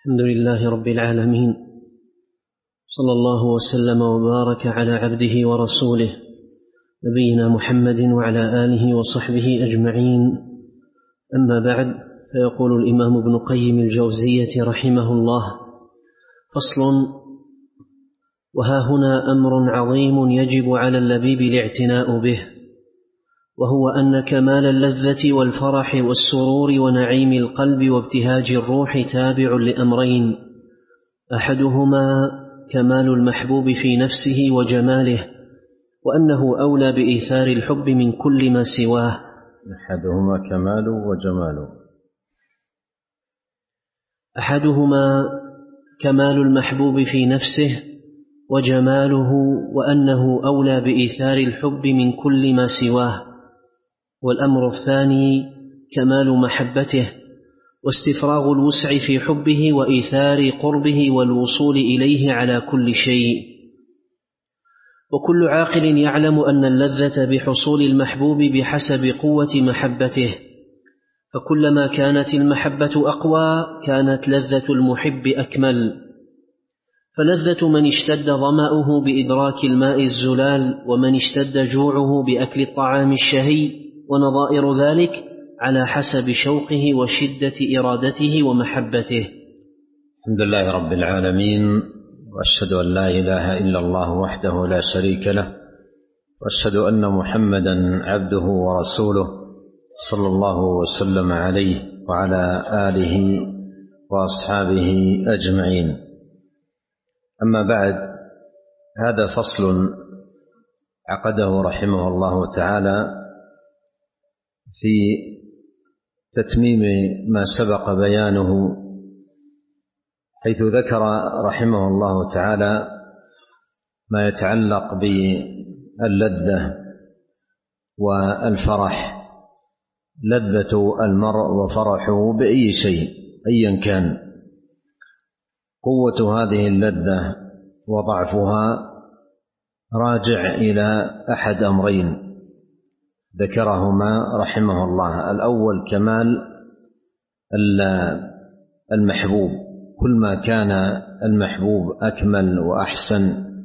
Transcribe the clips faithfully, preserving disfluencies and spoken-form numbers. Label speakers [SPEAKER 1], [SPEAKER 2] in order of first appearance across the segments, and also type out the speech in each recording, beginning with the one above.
[SPEAKER 1] الحمد لله رب العالمين، صلى الله وسلم وبارك على عبده ورسوله نبينا محمد وعلى آله وصحبه أجمعين. أما بعد، فيقول الإمام ابن قيم الجوزية رحمه الله: فصل: وها هنا أمر عظيم يجب على اللبيب الاعتناء به، وهو أن كمال اللذة والفرح والسرور ونعيم القلب وابتهاج الروح تابع لأمرين: أحدهما كمال المحبوب في نفسه وجماله، وأنه أولى بإيثار الحب من كل ما سواه.
[SPEAKER 2] أحدهما كمال وجماله
[SPEAKER 1] أحدهما كمال المحبوب في نفسه وجماله، وأنه أولى بإيثار الحب من كل ما سواه. والأمر الثاني كمال محبته واستفراغ الوسع في حبه وإيثار قربه والوصول إليه على كل شيء. وكل عاقل يعلم أن اللذة بحصول المحبوب بحسب قوة محبته، فكلما كانت المحبة أقوى كانت لذة المحب أكمل. فلذة من اشتد ظمأه بإدراك الماء الزلال، ومن اشتد جوعه بأكل الطعام الشهي، ونظائر ذلك على حسب شوقه وشدة إرادته ومحبته.
[SPEAKER 2] الحمد لله رب العالمين، وأشهد أن لا إله إلا الله وحده لا شريك له، وأشهد أن محمدا عبده ورسوله صلى الله وسلم عليه وعلى آله وأصحابه أجمعين. أما بعد، هذا فصل عقده رحمه الله تعالى في تتميم ما سبق بيانه، حيث ذكر رحمه الله تعالى ما يتعلق باللذة والفرح، لذة المرء وفرحه بأي شيء أيا كان. قوة هذه اللذة وضعفها راجع إلى أحد أمرين ذكرهما رحمه الله: الأول كمال المحبوب، كل ما كان المحبوب أكمل وأحسن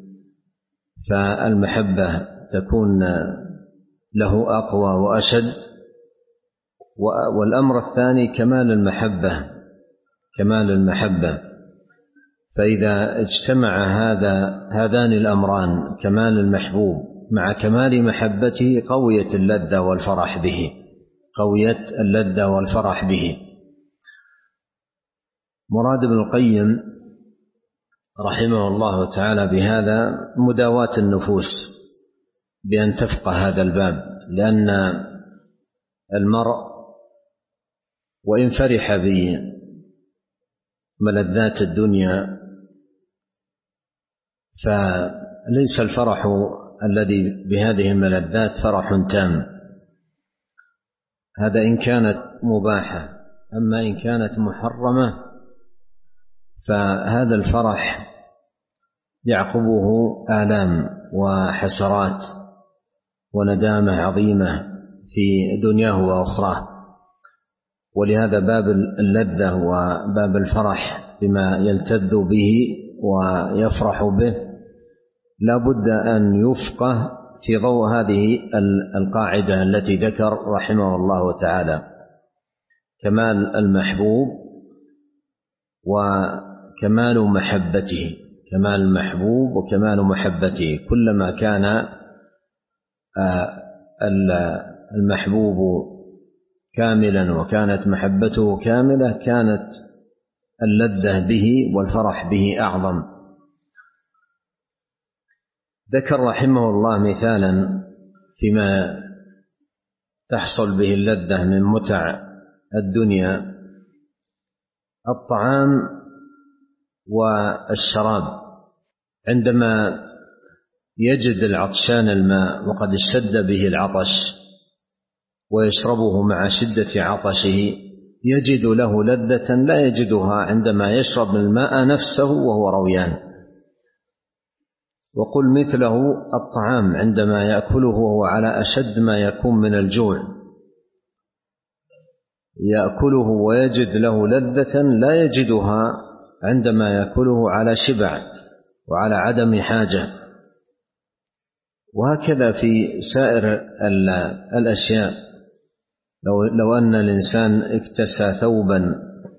[SPEAKER 2] فالمحبة تكون له أقوى وأشد. والأمر الثاني كمال المحبة، كمال المحبة فإذا اجتمع هذا هذان الأمران، كمال المحبوب مع كمال محبته، قوية اللذة والفرح به، قوية اللذة والفرح به. مراد ابن القيم رحمه الله تعالى بهذا مداواة النفوس بأن تفقه هذا الباب، لأن المرء وإن فرح بملذات الدنيا فليس الفرح الذي بهذه الملذات فرح تام، هذا إن كانت مباحة. أما إن كانت محرمة فهذا الفرح يعقبه آلام وحسرات وندامة عظيمة في دنياه وأخراه. ولهذا باب اللذة وباب الفرح بما يلتذ به ويفرح به لا بد أن يفقه في ضوء هذه القاعدة التي ذكر رحمه الله تعالى: كمال المحبوب وكمال محبته. كمال المحبوب وكمال محبته، كلما كان المحبوب كاملا وكانت محبته كاملة كانت اللذة به والفرح به أعظم. ذكر رحمه الله مثالا فيما تحصل به اللذة من متع الدنيا: الطعام والشراب. عندما يجد العطشان الماء وقد اشتد به العطش ويشربه مع شدة عطشه، يجد له لذة لا يجدها عندما يشرب الماء نفسه وهو رويان. وقل مثله الطعام عندما يأكله وهو على أشد ما يكون من الجوع، يأكله ويجد له لذة لا يجدها عندما يأكله على شبع وعلى عدم حاجة. وهكذا في سائر الأشياء، لو, لو أن الإنسان اكتسى ثوبا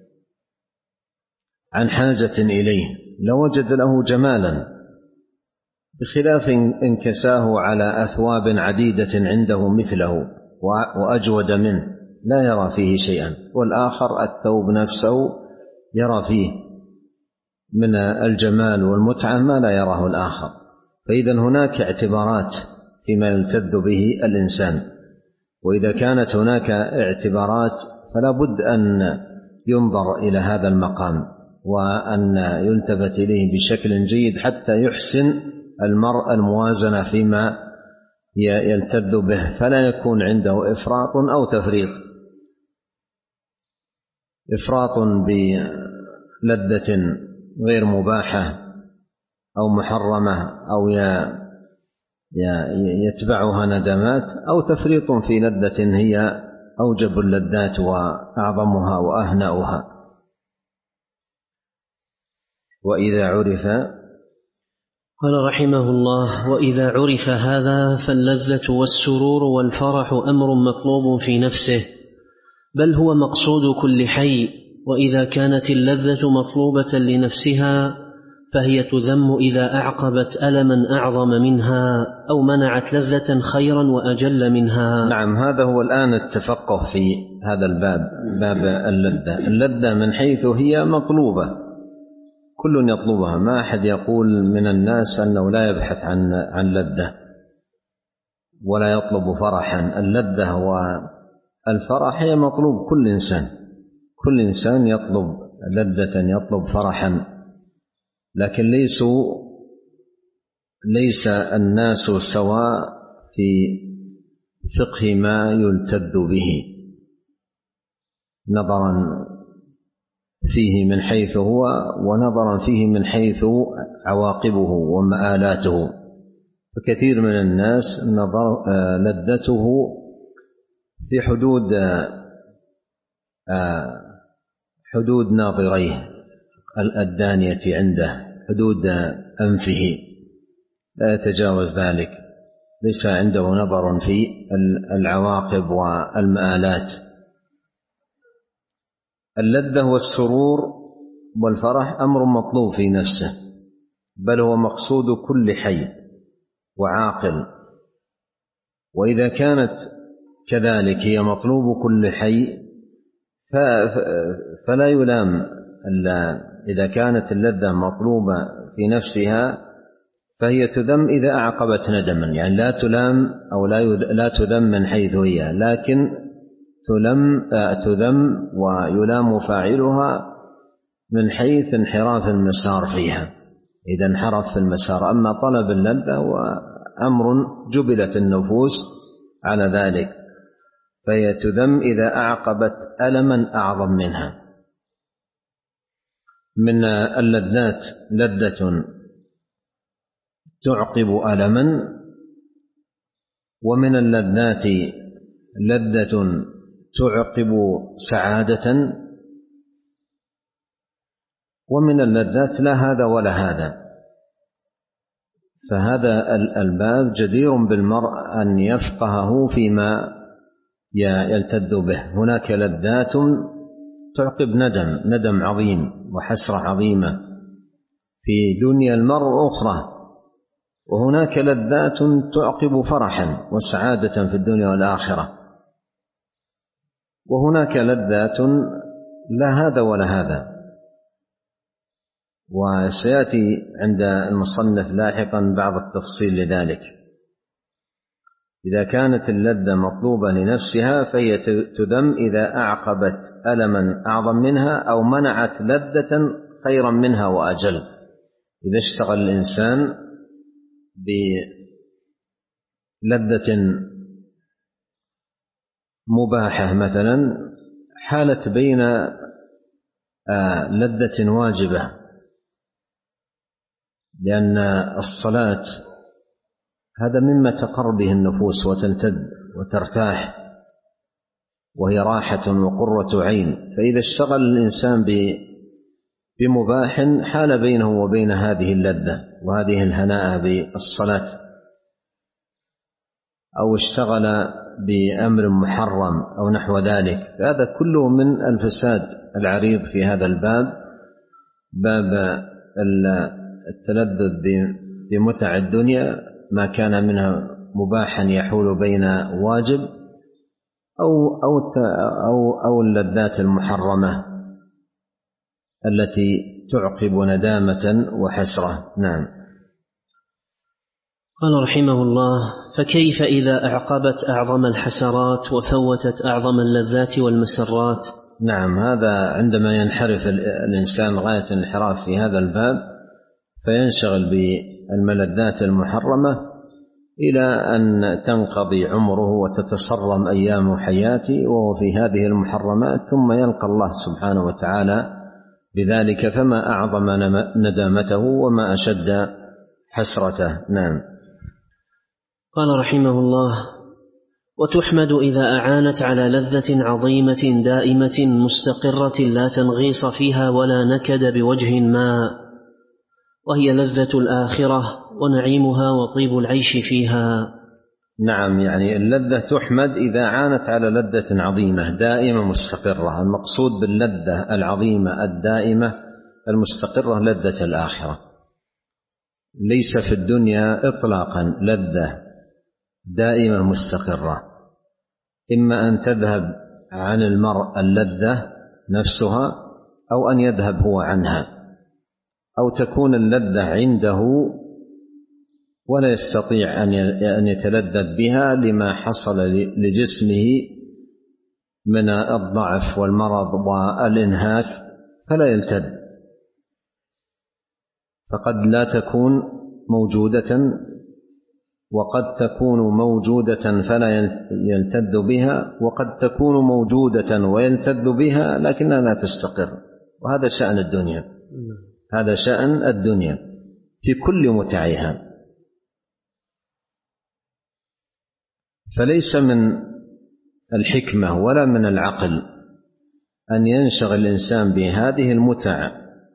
[SPEAKER 2] عن حاجة إليه لوجد له جمالا، بخلاف إن كساه على أثواب عديدة عنده مثله وأجود منه لا يرى فيه شيئا، والآخر الثوب نفسه يرى فيه من الجمال والمتعة ما لا يراه الآخر. فإذا هناك اعتبارات فيما يلتذ به الإنسان، وإذا كانت هناك اعتبارات فلا بد أن ينظر إلى هذا المقام وأن يلتفت إليه بشكل جيد حتى يحسن المرء الموازنة فيما يلتذ به، فلا يكون عنده إفراط أو تفريط، إفراط بلذة غير مباحة أو محرمة أو يتبعها ندمات، أو تفريط في لذة هي أوجب اللذات وأعظمها وأهنأها. وإذا عرف،
[SPEAKER 1] قال رحمه الله: وإذا عرف هذا فاللذة والسرور والفرح أمر مطلوب في نفسه، بل هو مقصود كل حي. وإذا كانت اللذة مطلوبة لنفسها فهي تذم إذا أعقبت ألما أعظم منها أو منعت لذة خيرا وأجل منها.
[SPEAKER 2] نعم، هذا هو الآن التفقه في هذا الباب، باب اللذة. اللذة من حيث هي مطلوبة، كل يطلبها، ما أحد يقول من الناس أنه لا يبحث عن عن لذة ولا يطلب فرحا. اللذة والفرح هي مطلوب كل إنسان، كل إنسان يطلب لذة، يطلب فرحا، لكن ليسوا ليس الناس سواء في فقه ما يلتذ به، نظرا فيه من حيث هو ونظرا فيه من حيث عواقبه ومآلاته. فكثير من الناس نظر لذته في حدود حدود ناظريه الدانية عنده، حدود أنفه، لا يتجاوز ذلك، ليس عنده نظر في العواقب والمآلات. اللذة والسرور والفرح أمر مطلوب في نفسه، بل هو مقصود كل حي وعاقل. وإذا كانت كذلك هي مطلوب كل حي فلا يلام. إذا كانت اللذة مطلوبة في نفسها فهي تذم إذا أعقبت ندما، يعني لا تلام أو لا تذم من حيث هي، لكن تلم تذم ويلام فاعلها من حيث انحراف المسار فيها، إذا انحرف في المسار. أما طلب اللذة هو أمر جبلت النفوس على ذلك، فهي تذم إذا أعقبت ألما أعظم منها. من اللذات لذة تعقب ألما، ومن اللذات لذة تعقب سعادة، ومن اللذات لا هذا ولا هذا. فهذا الباب جدير بالمرء أن يفقهه فيما يلتذ به. هناك لذات تعقب ندم، ندم عظيم وحسرة عظيمة في دنيا المرء أخرى، وهناك لذات تعقب فرحا وسعادة في الدنيا والآخرة، وهناك لذات لا هذا ولا هذا. وسيأتي عند المصنف لاحقا بعض التفصيل لذلك. إذا كانت اللذة مطلوبة لنفسها فهي تذم إذا أعقبت ألما أعظم منها أو منعت لذة خيرا منها وأجل. إذا اشتغل الإنسان بلذة مباحة مثلا، حالت بين لذة واجبة، لأن الصلاة هذا مما تقر به النفوس وتلتذ وترتاح، وهي راحة وقرة عين. فإذا اشتغل الإنسان بمباح حال بينه وبين هذه اللذة وهذه الهناء بالصلاة، أو اشتغل بأمر محرم أو نحو ذلك، هذا كله من الفساد العريض في هذا الباب، باب التلذذ بمتع الدنيا، ما كان منها مباحا يحول بين واجب أو أو أو أو اللذات المحرمة التي تعقب ندامة وحسرة. نعم.
[SPEAKER 1] قال رحمه الله: فكيف إذا أعقبت أعظم الحسرات وفوتت أعظم اللذات والمسرات؟
[SPEAKER 2] نعم، هذا عندما ينحرف الإنسان غاية الانحراف في هذا الباب فينشغل بالملذات المحرمة إلى أن تنقضي عمره وتتصرم أيام حياته وهو في هذه المحرمات، ثم يلقى الله سبحانه وتعالى بذلك، فما أعظم ندامته وما أشد حسرته. نعم.
[SPEAKER 1] قال رحمه الله: وتحمد إذا أعانت على لذة عظيمة دائمة مستقرة لا تنغيص فيها ولا نكد بوجه ما، وهي لذة الآخرة ونعيمها وطيب العيش فيها.
[SPEAKER 2] نعم، يعني اللذة تحمد إذا عانت على لذة عظيمة دائمة مستقرة. المقصود باللذة العظيمة الدائمة المستقرة لذة الآخرة. ليس في الدنيا إطلاقا لذة دائمة مستقرة، إما أن تذهب عن المرء اللذة نفسها أو أن يذهب هو عنها، أو تكون اللذة عنده ولا يستطيع أن يتلذذ بها لما حصل لجسمه من الضعف والمرض والإنهاك فلا يلتذ، فقد لا تكون موجودة، وقد تكون موجودة فلا يلتذ بها، وقد تكون موجودة ويلتذ بها لكنها لا تستقر. وهذا شأن الدنيا، هذا شأن الدنيا في كل متعها. فليس من الحكمة ولا من العقل أن ينشغل الإنسان بهذه المتع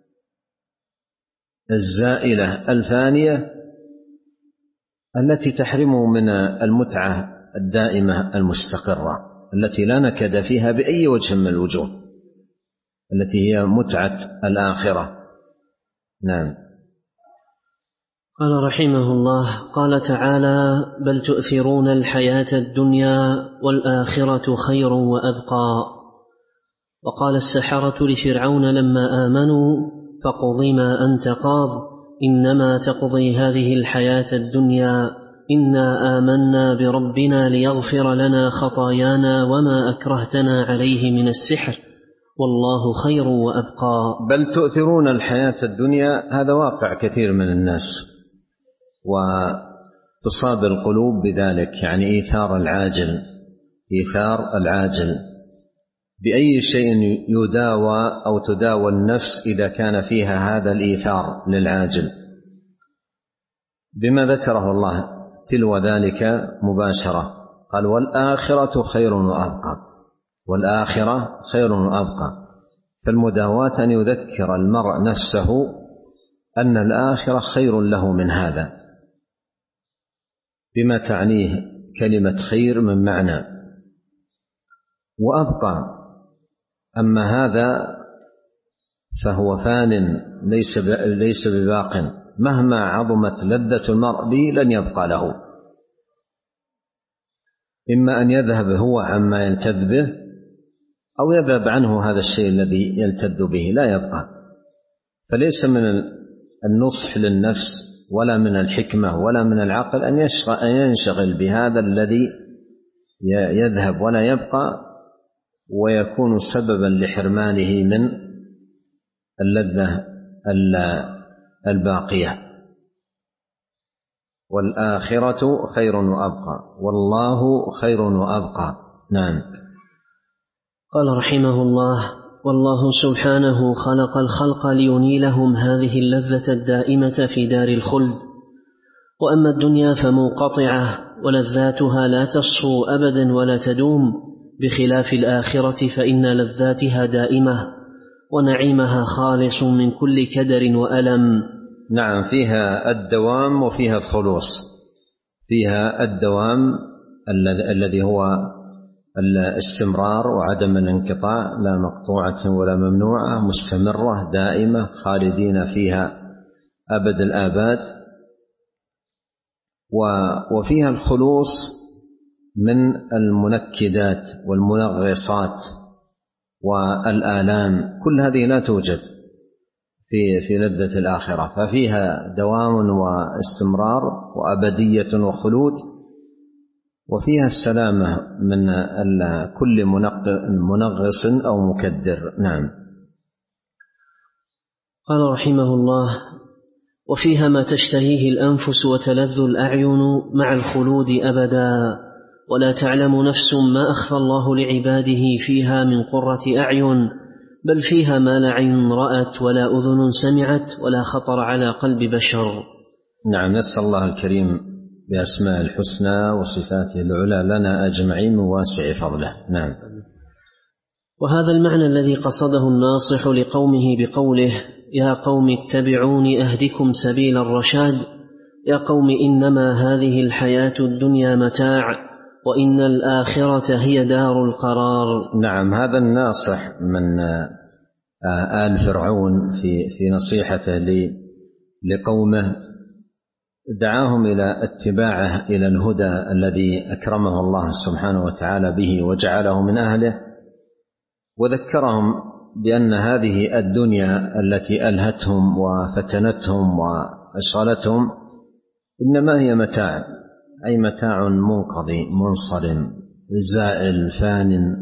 [SPEAKER 2] الزائلة الفانية التي تحرمه من المتعة الدائمة المستقرة التي لا نكد فيها بأي وجه من الوجوه، التي هي متعة الآخرة. نعم.
[SPEAKER 1] قال رحمه الله: قال تعالى: بل تؤثرون الحياة الدنيا والآخرة خير وأبقى. وقال السحرة لفرعون لما آمنوا: فاقض ما أنت قاض إنما تقضي هذه الحياة الدنيا إنا آمنا بربنا ليغفر لنا خطايانا وما أكرهتنا عليه من السحر والله خير وأبقى.
[SPEAKER 2] بل تؤثرون الحياة الدنيا، هذا واقع كثير من الناس، وتصاب القلوب بذلك، يعني إيثار العاجل، إيثار العاجل بأي شيء يداوى أو تداوى النفس إذا كان فيها هذا الإيثار للعاجل، بما ذكره الله تلو ذلك مباشرة. قال: والآخرة خير وأبقى، والآخرة خير وأبقى. فالمداواة أن يذكر المرء نفسه أن الآخرة خير له من هذا، بما تعنيه كلمة خير من معنى، وأبقى. أما هذا فهو فان ليس ليس بباق، مهما عظمت لذة المرء به لن يبقى له، إما أن يذهب هو عما يلتذ به أو يذهب عنه هذا الشيء الذي يلتذ به، لا يبقى. فليس من النصح للنفس ولا من الحكمة ولا من العقل أن ينشغل بهذا الذي يذهب ولا يبقى ويكون سببا لحرمانه من اللذة الباقية. والآخرة خير وأبقى والله خير وأبقى. نعم.
[SPEAKER 1] قال رحمه الله: والله سبحانه خلق الخلق لينيلهم هذه اللذة الدائمة في دار الخلد، وأما الدنيا فمنقطعة ولذاتها لا تصفو أبدا ولا تدوم، بخلاف الآخرة فإن لذاتها دائمة ونعيمها خالص من كل كدر وألم.
[SPEAKER 2] نعم، فيها الدوام وفيها الخلوص. فيها الدوام الذي هو الاستمرار وعدم الانقطاع، لا مقطوعة ولا ممنوعة، مستمرة دائمة خالدين فيها أبد الآباد. وفيها الخلوص من المنكدات والمنغصات والآلام، كل هذه لا توجد في في لذة الآخرة، ففيها دوام واستمرار وأبدية وخلود، وفيها السلامة من كل منغص أو مكدر. نعم.
[SPEAKER 1] قال رحمه الله: وفيها ما تشتهيه الأنفس وتلذ الأعين مع الخلود أبدا، ولا تعلم نفس ما أخفى الله لعباده فيها من قرة أعين، بل فيها ما لا عين رأت ولا أذن سمعت ولا خطر على قلب بشر.
[SPEAKER 2] نعم، نسأل الله الكريم بأسماء الحسنى وصفاته العلى لنا أجمعين من واسع فضله. نعم.
[SPEAKER 1] وهذا المعنى الذي قصده الناصح لقومه بقوله: يا قوم اتبعون أهدكم سبيل الرشاد، يا قوم إنما هذه الحياة الدنيا متاع وإن الآخرة هي دار القرار.
[SPEAKER 2] نعم، هذا الناصح من آل فرعون في في نصيحته لقومه دعاهم إلى اتباعه إلى الهدى الذي أكرمه الله سبحانه وتعالى به وجعله من أهله، وذكرهم بأن هذه الدنيا التي ألهتهم وفتنتهم وأشغلتهم إنما هي متاع، أي متاع منقضي منصرم زائل فان،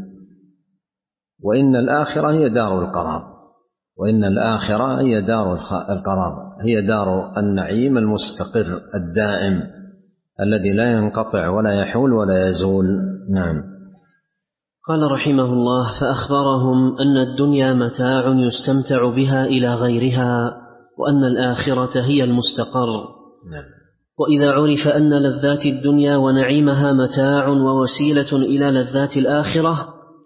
[SPEAKER 2] وإن الآخرة هي دار القرار، وإن الآخرة هي دار القرار، هي دار النعيم المستقر الدائم الذي لا ينقطع ولا يحول ولا يزول. نعم.
[SPEAKER 1] قال رحمه الله: فأخبرهم أن الدنيا متاع يستمتع بها إلى غيرها، وأن الآخرة هي المستقر.
[SPEAKER 2] نعم.
[SPEAKER 1] وإذا عرف أن لذات الدنيا ونعيمها متاع ووسيلة إلى لذات الآخرة،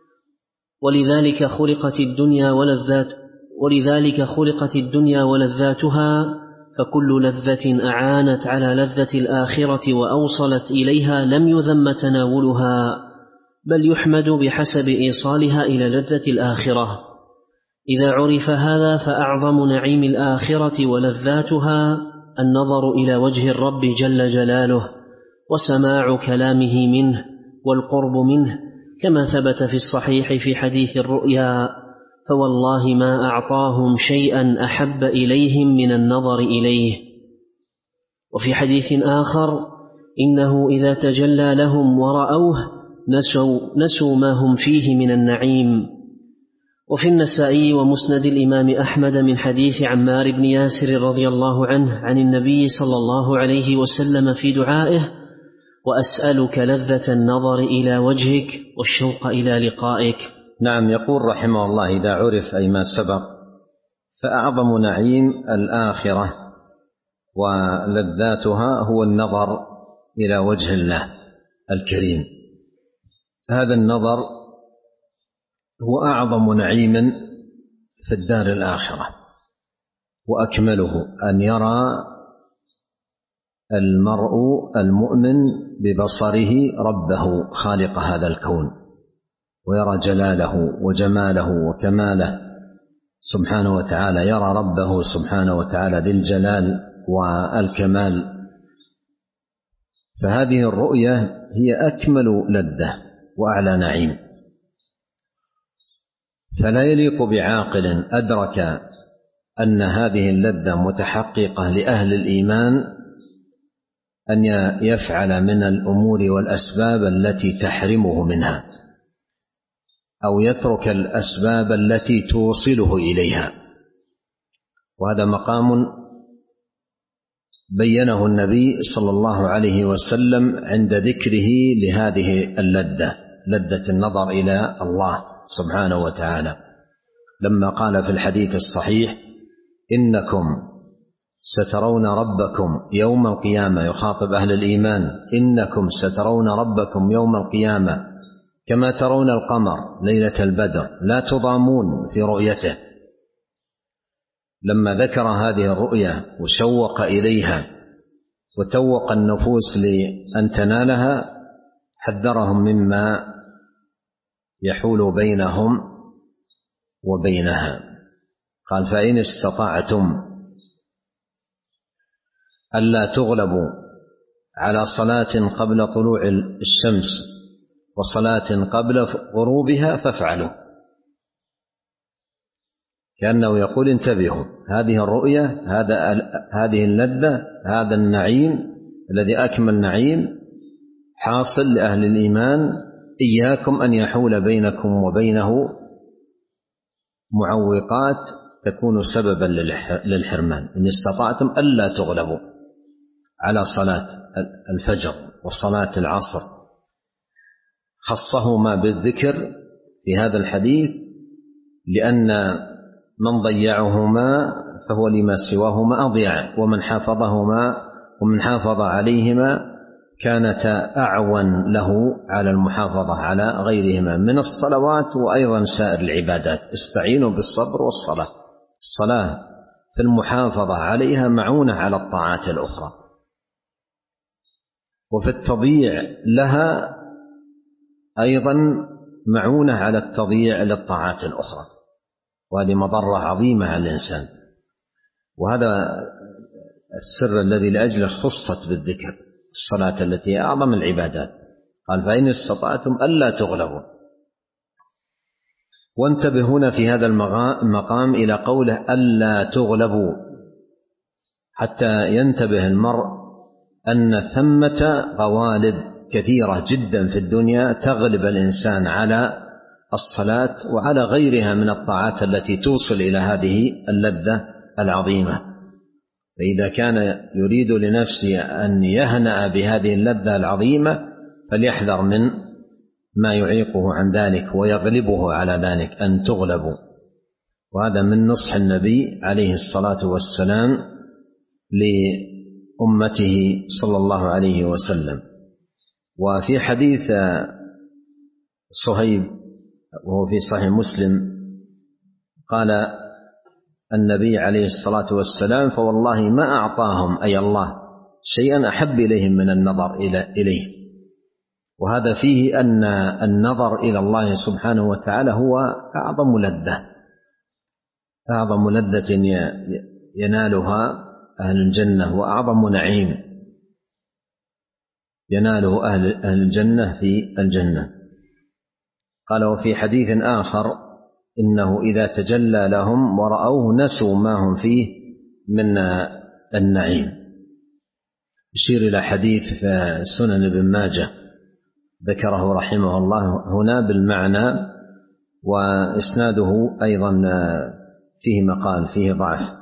[SPEAKER 1] ولذلك خلقت الدنيا ولذات ولذلك خلقت الدنيا ولذاتها، فكل لذة أعانت على لذة الآخرة وأوصلت إليها لم يذم تناولها، بل يحمد بحسب إيصالها إلى لذة الآخرة. إذا عرف هذا فأعظم نعيم الآخرة ولذاتها النظر إلى وجه الرب جل جلاله، وسماع كلامه منه، والقرب منه، كما ثبت في الصحيح في حديث الرؤيا: فوالله ما أعطاهم شيئا أحب إليهم من النظر إليه. وفي حديث آخر: إنه إذا تجلى لهم ورأوه نسوا, نسوا ما هم فيه من النعيم. وفي النسائي ومسند الإمام أحمد من حديث عمار بن ياسر رضي الله عنه عن النبي صلى الله عليه وسلم في دعائه: وأسألك لذة النظر إلى وجهك والشوق إلى لقائك.
[SPEAKER 2] نعم. يقول رحمه الله: إذا عرف أي ما سبق فأعظم نعيم الآخرة ولذاتها هو النظر إلى وجه الله الكريم. هذا النظر هو أعظم نعيم في الدار الآخرة وأكمله، أن يرى المرء المؤمن ببصره ربه خالق هذا الكون، ويرى جلاله وجماله وكماله سبحانه وتعالى، يرى ربه سبحانه وتعالى ذي الجلال والكمال. فهذه الرؤية هي أكمل لذة وأعلى نعيم، فلا يليق بعاقل أدرك أن هذه اللذة متحققة لأهل الإيمان أن يفعل من الأمور والأسباب التي تحرمه منها، أو يترك الأسباب التي توصله إليها. وهذا مقام بينه النبي صلى الله عليه وسلم عند ذكره لهذه اللذة، لذة النظر إلى الله سبحانه وتعالى، لما قال في الحديث الصحيح: إنكم سترون ربكم يوم القيامة، يخاطب أهل الإيمان: إنكم سترون ربكم يوم القيامة كما ترون القمر ليلة البدر لا تضامون في رؤيته، لما ذكر هذه الرؤيا وشوق إليها وتوق النفوس لأن تنالها حذرهم مما يحول بينهم وبينها. قال: فإن استطعتم ألا تغلبوا على صلاة قبل طلوع الشمس وصلاة قبل غروبها فافعلوا. كأنه يقول: انتبهوا، هذه الرؤية، هذا هذه اللذة، هذا النعيم الذي أكمل نعيم حاصل لأهل الإيمان، إياكم أن يحول بينكم وبينه معوقات تكون سببا للحرمان. إن استطعتم ألا تغلبوا على صلاة الفجر وصلاة العصر، خصهما بالذكر في هذا الحديث لأن من ضيعهما فهو لما سواهما أضيع، ومن حافظهما ومن حافظ عليهما كانتا أعون له على المحافظة على غيرهما من الصلوات وأيضا سائر العبادات. استعينوا بالصبر والصلاة. الصلاة في المحافظة عليها معونة على الطاعات الأخرى، وفي التضييع لها أيضا معونة على التضييع للطاعات الأخرى، وهذه مضرة عظيمة على الإنسان. وهذا السر الذي لأجله خصت بالذكر الصلاة التي أعظم العبادات. قال: فإن استطعتم ألا تغلبوا. وانتبهون في هذا المقام إلى قوله ألا تغلبوا، حتى ينتبه المرء أن ثمة غوالب كثيرة جدا في الدنيا تغلب الإنسان على الصلاة وعلى غيرها من الطاعات التي توصل إلى هذه اللذة العظيمة. فإذا كان يريد لنفسه أن يهنأ بهذه اللذة العظيمة فليحذر من ما يعيقه عن ذلك ويغلبه على ذلك، أن تغلبوا. وهذا من نصح النبي عليه الصلاة والسلام لأمته صلى الله عليه وسلم. وفي حديث صهيب وهو في صحيح مسلم قال النبي عليه الصلاة والسلام: فوالله ما أعطاهم أي الله شيئا أحب إليهم من النظر إليه. وهذا فيه أن النظر إلى الله سبحانه وتعالى هو أعظم لذة، أعظم لذة ينالها أهل الجنة، وأعظم نعيم يناله أهل الجنة في الجنة. قال: وفي حديث آخر: إنه إذا تجلى لهم ورأوه نسوا ما هم فيه من النعيم. يشير إلى حديث في سنن ابن ماجه ذكره رحمه الله هنا بالمعنى، وإسناده أيضا فيه مقال، فيه ضعف،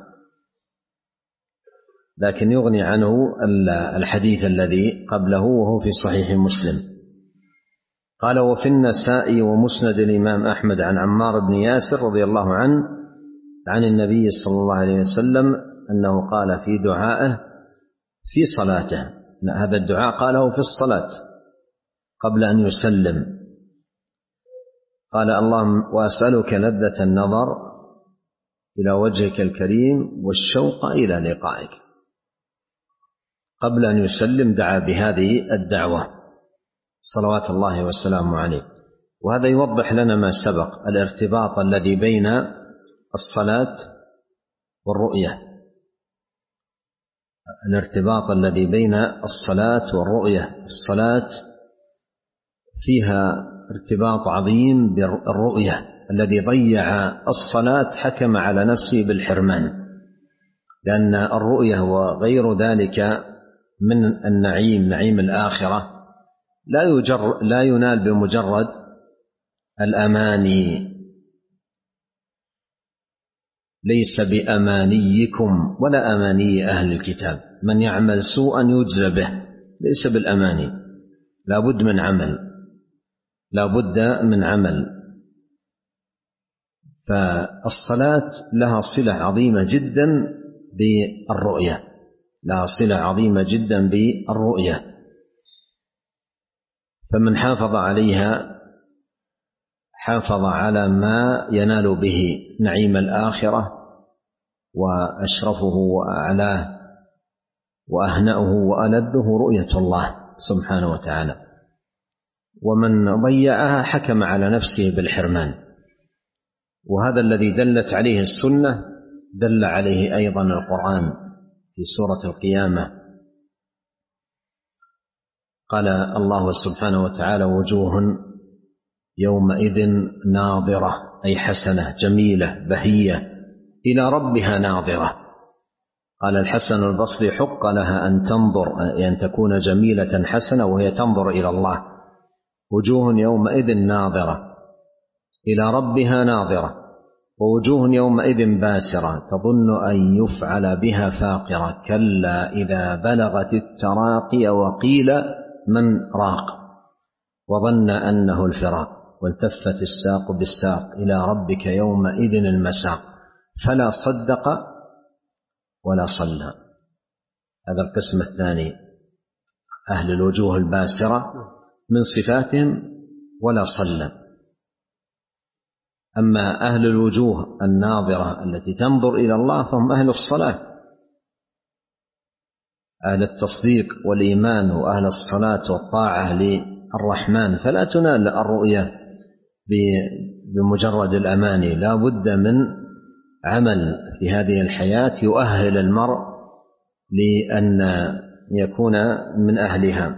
[SPEAKER 2] لكن يغني عنه الحديث الذي قبله وهو في صحيح مسلم. قال: وفي النسائي ومسند الإمام أحمد عن عمار بن ياسر رضي الله عنه عن النبي صلى الله عليه وسلم أنه قال في دعائه في صلاته، هذا الدعاء قاله في الصلاة قبل أن يسلم، قال: اللهم وأسألك لذة النظر إلى وجهك الكريم والشوق إلى لقائك. قبل أن يسلم دعا بهذه الدعوة صلوات الله والسلام عليه. وهذا يوضح لنا ما سبق، الارتباط الذي بين الصلاة والرؤية، الارتباط الذي بين الصلاة والرؤية. الصلاة فيها ارتباط عظيم بالرؤية، الذي ضيع الصلاة حكم على نفسه بالحرمان، لأن الرؤية وغير ذلك من النعيم، نعيم الآخرة، لا يجر لا ينال بمجرد الأماني، ليس بأمانيكم ولا أماني أهل الكتاب، من يعمل سوءا يجزى به، ليس بالأماني، لا بد من عمل، لا بد من عمل. فالصلاة لها صلة عظيمة جدا بالرؤية، لها صلة عظيمة جدا بالرؤية، فمن حافظ عليها حافظ على ما ينال به نعيم الآخرة وأشرفه وأعلاه وأهنأه وألذه رؤية الله سبحانه وتعالى، ومن ضيعها حكم على نفسه بالحرمان. وهذا الذي دلت عليه السنة دل عليه أيضا القرآن في سورة القيامة. قال الله سبحانه وتعالى: وجوه يومئذ ناظرة، أي حسنة جميلة بهية إلى ربها ناظرة. قال الحسن البصري: حق لها أن تنظر، أن تكون جميلة حسنة وهي تنظر إلى الله. وجوه يومئذ ناظرة إلى ربها ناظرة، ووجوه يومئذ باسرة تظن أن يفعل بها فاقرة، كلا إذا بلغت التراقي وقيل من راق، وظن أنه الفراق، والتفت الساق بالساق إلى ربك يومئذ المساق، فلا صدق ولا صلى. هذا القسم الثاني، أهل الوجوه الباسرة من صفاتهم ولا صلى. أما أهل الوجوه الناظرة التي تنظر إلى الله فهم أهل الصلاة، أهل التصديق والإيمان وأهل الصلاة والطاعة للرحمن. فلا تنال الرؤية بمجرد الأماني، لا بد من عمل في هذه الحياة يؤهل المرء لأن يكون من أهلها.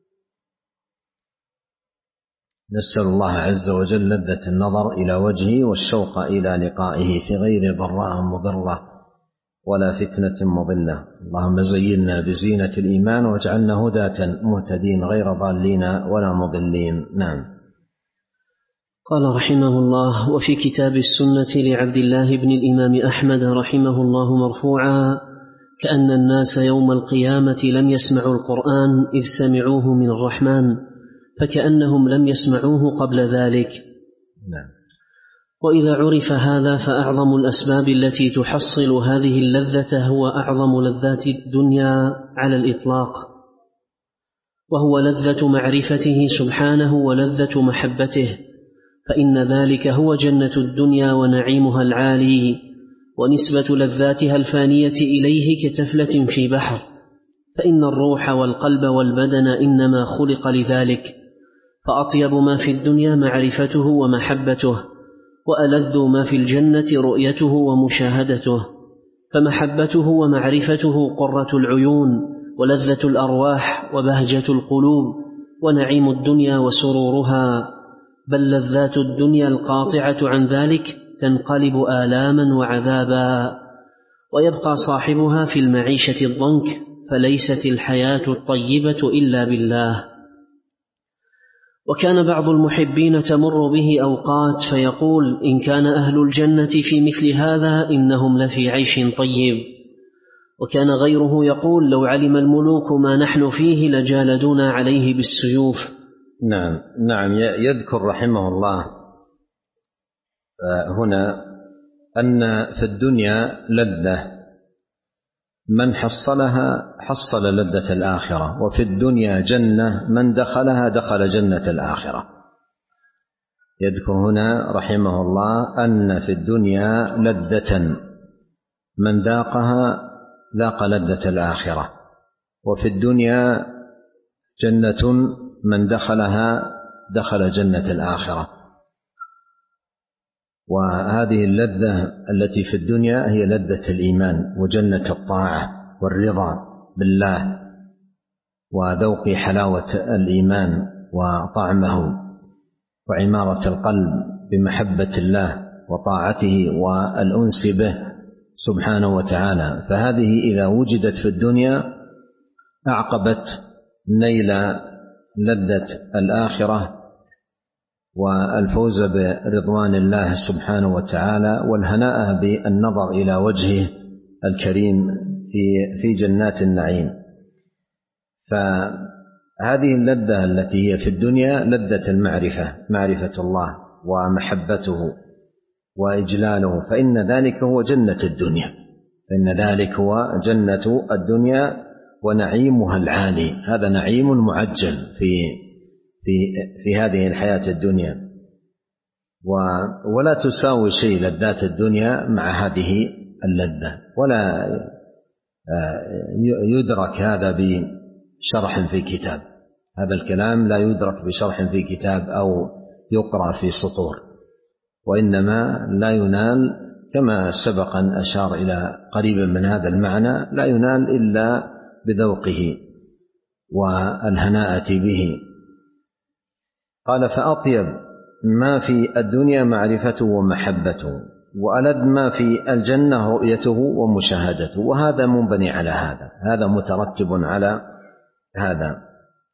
[SPEAKER 2] نسأل الله عز وجل لذة النظر إلى وجهه والشوق إلى لقائه في غير ضراء مضرة ولا فتنة مضلة. اللهم زينا بزينة الإيمان واجعلنا هداة مهتدين غير ضالين ولا مضلين. نعم.
[SPEAKER 1] قال رحمه الله: وفي كتاب السنة لعبد الله بن الإمام أحمد رحمه الله مرفوعا: كأن الناس يوم القيامة لم يسمعوا القرآن إذ سمعوه من الرحمن، فكأنهم لم يسمعوه قبل ذلك.
[SPEAKER 2] نعم.
[SPEAKER 1] وإذا عرف هذا فأعظم الأسباب التي تحصل هذه اللذة هو أعظم لذات الدنيا على الإطلاق، وهو لذة معرفته سبحانه ولذة محبته، فإن ذلك هو جنة الدنيا ونعيمها العالي، ونسبة لذاتها الفانية إليه كتفلة في بحر، فإن الروح والقلب والبدن إنما خلق لذلك. فأطيب ما في الدنيا معرفته ومحبته، وألذ ما في الجنة رؤيته ومشاهدته، فمحبته ومعرفته قرة العيون ولذة الأرواح وبهجة القلوب ونعيم الدنيا وسرورها، بل لذات الدنيا القاطعة عن ذلك تنقلب آلاما وعذابا، ويبقى صاحبها في المعيشة الضنك، فليست الحياة الطيبة إلا بالله. وكان بعض المحبين تمر به أوقات فيقول: إن كان أهل الجنة في مثل هذا إنهم لفي عيش طيب. وكان غيره يقول: لو علم الملوك ما نحن فيه لجالدونا عليه بالسيوف.
[SPEAKER 2] نعم نعم. يذكر رحمه الله هنا أن في الدنيا لذة من حصلها حصل لذة الآخرة، وفي الدنيا جنة من دخلها دخل جنة الآخرة. يذكر هنا رحمه الله أن في الدنيا لذة من ذاقها ذاق لذة الآخرة، وفي الدنيا جنة من دخلها دخل جنة الآخرة. وهذه اللذة التي في الدنيا هي لذة الإيمان وجنة الطاعة والرضا بالله وذوق حلاوة الإيمان وطعمه، وعمارة القلب بمحبة الله وطاعته والأنس به سبحانه وتعالى. فهذه إذا وجدت في الدنيا أعقبت نيل لذة الآخرة والفوز برضوان الله سبحانه وتعالى والهناء بالنظر إلى وجهه الكريم في في جنات النعيم. فهذه اللذة التي هي في الدنيا لذة المعرفة، معرفة الله ومحبته وإجلاله، فإن ذلك هو جنة الدنيا، فإن ذلك هو جنة الدنيا ونعيمها العالي. هذا نعيم معجل في في في هذه الحياة الدنيا، ولا تساوي شيء لذات الدنيا مع هذه اللذة، ولا يدرك هذا بشرح في كتاب. هذا الكلام لا يدرك بشرح في كتاب أو يقرأ في سطور، وإنما لا ينال كما سبق أن أشار إلى قريب من هذا المعنى، لا ينال إلا بذوقه والهناءة به. قال: فأطيب ما في الدنيا معرفته ومحبته، وألذ ما في الجنة رؤيته ومشاهدته. وهذا منبني على هذا، هذا مترتب على هذا.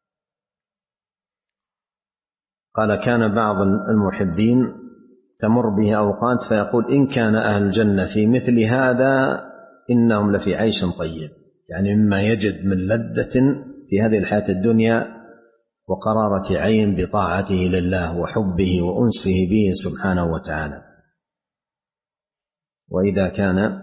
[SPEAKER 2] قال: كان بعض المحبين تمر به أوقات فيقول: إن كان أهل الجنة في مثل هذا إنهم لفي عيش طيب، يعني مما يجد من لذة في هذه الحياة الدنيا وقرارة عين بطاعته لله وحبه وأنسه به سبحانه وتعالى. وإذا كان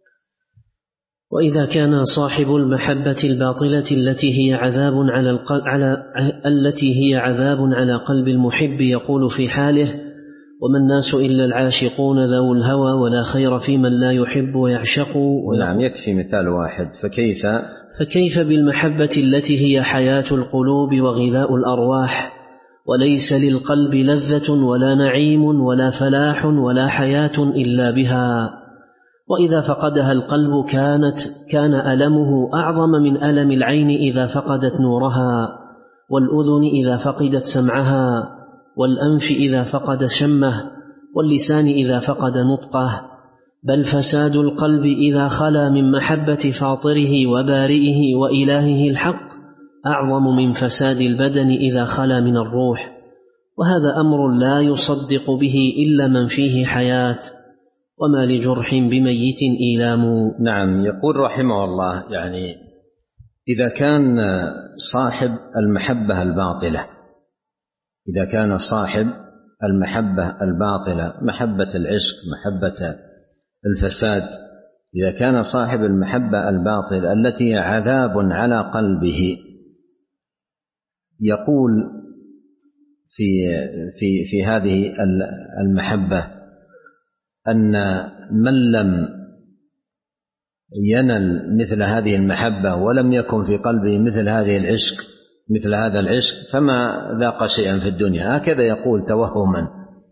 [SPEAKER 1] وإذا كان صاحب المحبة الباطلة التي هي عذاب على القلب على التي هي عذاب على قلب المحب يقول في حاله: وما الناس إلا العاشقون ذو الهوى ولا خير في من لا يحب ويعشق.
[SPEAKER 2] نعم، يكفي مثال واحد. فكيف
[SPEAKER 1] فكيف بالمحبة التي هي حياة القلوب وغذاء الأرواح، وليس للقلب لذة ولا نعيم ولا فلاح ولا حياة إلا بها. وإذا فقدها القلب كانت كان ألمه أعظم من ألم العين إذا فقدت نورها، والأذن إذا فقدت سمعها، والأنف إذا فقد شمه، واللسان إذا فقد نطقه. بل فساد القلب إذا خلا من محبة فاطره وبارئه وإلهه الحق أعظم من فساد البدن إذا خلا من الروح، وهذا أمر لا يصدق به إلا من فيه حياة، وما لجرح بميت إيلام.
[SPEAKER 2] نعم، يقول رحمه الله: يعني إذا كان صاحب المحبة الباطلة إذا كان صاحب المحبة الباطلة، محبة العشق، محبة الفساد، إذا كان صاحب المحبة الباطلة التي هي عذاب على قلبه، يقول في في في هذه المحبة أن من لم ينل مثل هذه المحبة ولم يكن في قلبه مثل هذه العشق مثل هذا العشق فما ذاق شيئا في الدنيا. هكذا يقول توهما،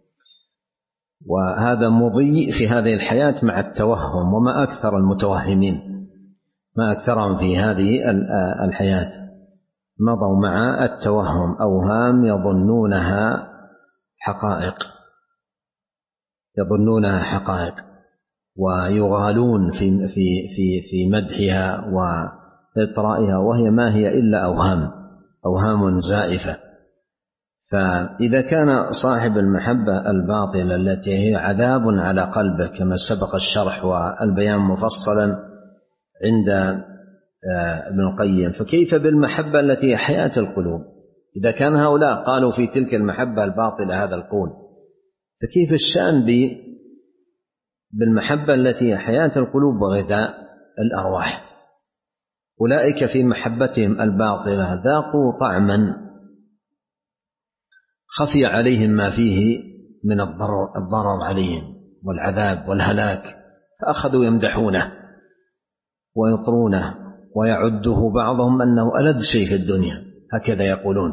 [SPEAKER 2] وهذا مضي في هذه الحياة مع التوهم. وما أكثر المتوهمين، ما أكثرهم في هذه الحياة، مضوا مع التوهم، أوهام يظنونها حقائق يظنونها حقائق ويغالون في في في في مدحها وإطرائها، وهي ما هي إلا أوهام أوهام زائفة. فإذا كان صاحب المحبة الباطلة التي هي عذاب على قلبه كما سبق الشرح والبيان مفصلا عند ابن القيم، فكيف بالمحبة التي هي حياة القلوب؟ إذا كان هؤلاء قالوا في تلك المحبة الباطلة هذا القول، فكيف الشأن بالمحبة التي هي حياة القلوب وغذاء الأرواح؟ أولئك في محبتهم الباطلة ذاقوا طعما خفي عليهم ما فيه من الضرر, الضرر عليهم والعذاب والهلاك، فأخذوا يمدحونه ويطرونه ويعده بعضهم أنه ألذ شيء في الدنيا، هكذا يقولون،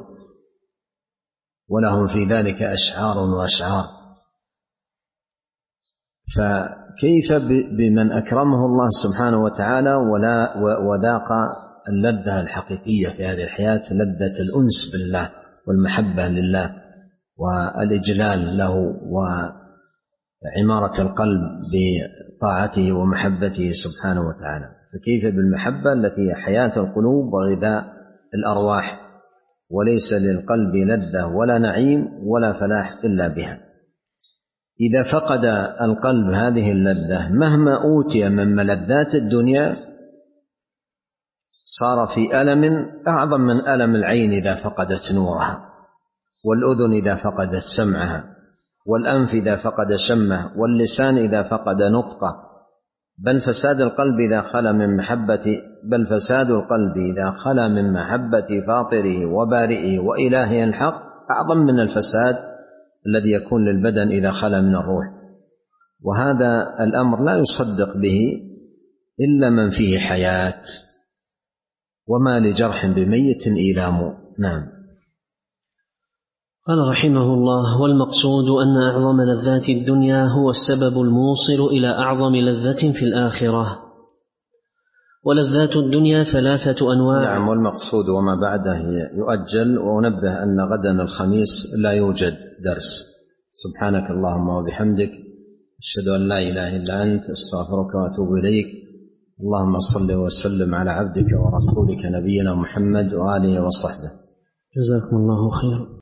[SPEAKER 2] ولهم في ذلك أشعار وأشعار. فكيف بمن أكرمه الله سبحانه وتعالى ولا وذاق اللذة الحقيقية في هذه الحياة، لذة الأنس بالله والمحبة لله والإجلال له وعمارة القلب بطاعته ومحبته سبحانه وتعالى. فكيف بالمحبة التي هي حياة القلوب وغذاء الأرواح، وليس للقلب لذة ولا نعيم ولا فلاح إلا بها. إذا فقد القلب هذه اللذة مهما أوتي من ملذات الدنيا صار في ألم أعظم من ألم العين إذا فقدت نورها، والأذن إذا فقدت سمعها، والأنف إذا فقد شمه، واللسان إذا فقد نطقه. بل فساد القلب إذا خلا من محبة بل فساد القلب إذا خلا من محبة فاطره وبارئه وإلهه الحق أعظم من الفساد الذي يكون للبدن إذا خلا من الروح. وهذا الأمر لا يصدق به إلا من فيه حياة، وما لجرح بميت إيلام. نعم.
[SPEAKER 1] قال رحمه الله: والمقصود أن أعظم لذات الدنيا هو السبب الموصل إلى أعظم لذة في الآخرة، ولذات الدنيا ثلاثة أنواع.
[SPEAKER 2] نعم. والمقصود وما بعده يؤجل. وأنبه أن غدا الخميس لا يوجد درس. سبحانك اللهم وبحمدك، أشهد أن لا إله إلا أنت، أستغفرك وأتوب إليك. اللهم صل وسلم على عبدك ورسولك نبينا محمد وآله وصحبه.
[SPEAKER 1] جزاكم الله خيرا.